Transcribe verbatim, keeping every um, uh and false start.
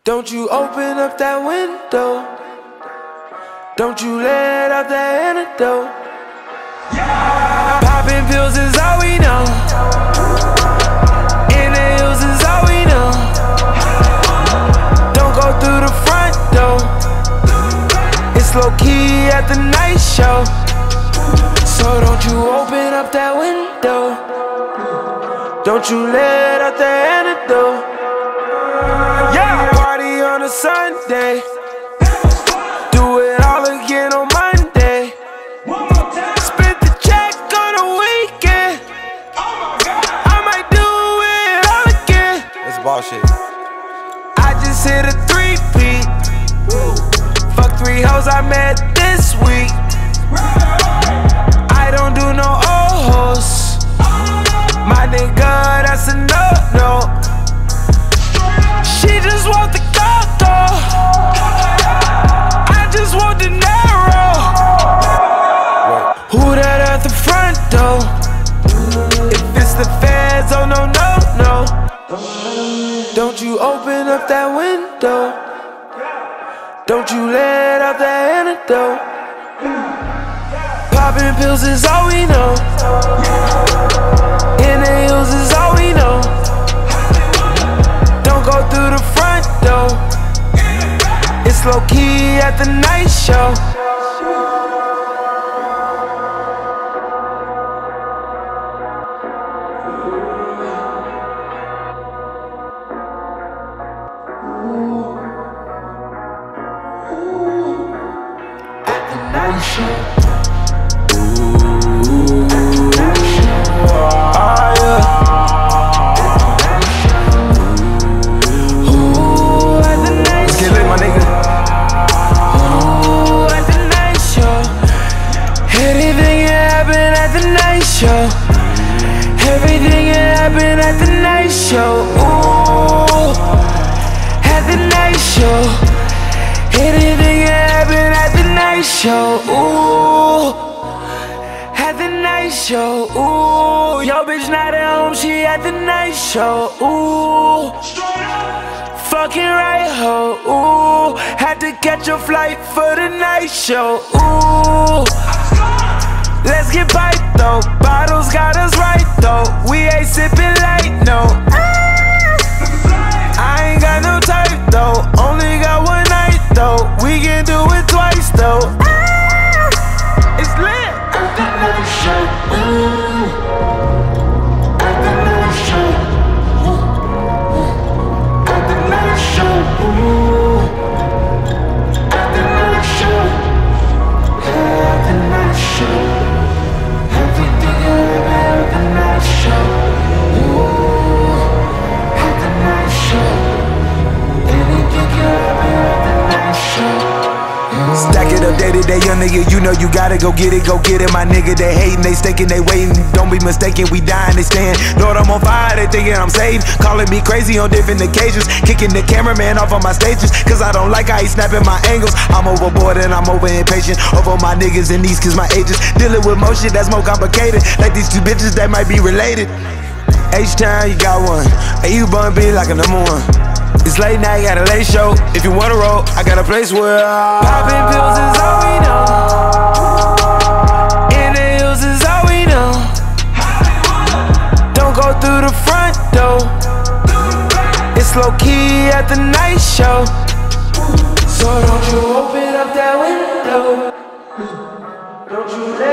Don't you open up that window. Don't you let out that antidote. Popping pills is all we know. In the hills is all we know. Don't go through the front door. It's low key at the night show. So don't you open up that window. Don't you let out the antidote. Yeah, party on a Sunday. Do it all again on Monday. Spent the check on a weekend. I might do it all again. It's bullshit. I just hit a three-peat. Fuck three hoes I met this week. I don't do no old hoes. My nigga, that's a no-no. She just want the coco. I just want the narrow. Who that at the front door? If it's the feds, oh no, no, no. Don't you open up that window. Don't you let out that antidote. Popping pills is all we know. In the hills is all we know. Don't go through the front door. It's low key at the night show. At the night show. Everything can happen at the night show. Ooh, at the night show. Anything can happen at the night show. Ooh, at the night show. Ooh, yo bitch not at home, she at the night show. Ooh, fucking right ho. Ooh, had to catch a flight for the night show. Ooh, let's get piped though. Bottles got us right though. We ain't sipping light, no. I ain't got no type though. Only got one night though. We can do it twice though. It's lit. At the night show. Ooh. At the night show. At the night show. Ooh. At the night show. At the night show. Stack it up day to day, young nigga, you know you gotta go get it, go get it. My nigga, they hating, they staking, they waiting. Don't be mistaken, we dying, they stand. Lord, I'm on fire, they thinking I'm saved. Calling me crazy on different occasions. Kicking the cameraman off on my stages, cause I don't like how he snapping my angles. I'm overboard and I'm over impatient. Over my niggas and these, cause my ages. Dealing with more shit that's more complicated. Like these two bitches that might be related. H-Town, you got one. Hey, you bun be like a number one. It's late night, got a late show. If you wanna roll, I got a place where I... Popping pills is all we know. In the hills is all we know. Don't go through the front door. It's low key at the night show. So don't you open up that window. Don't you let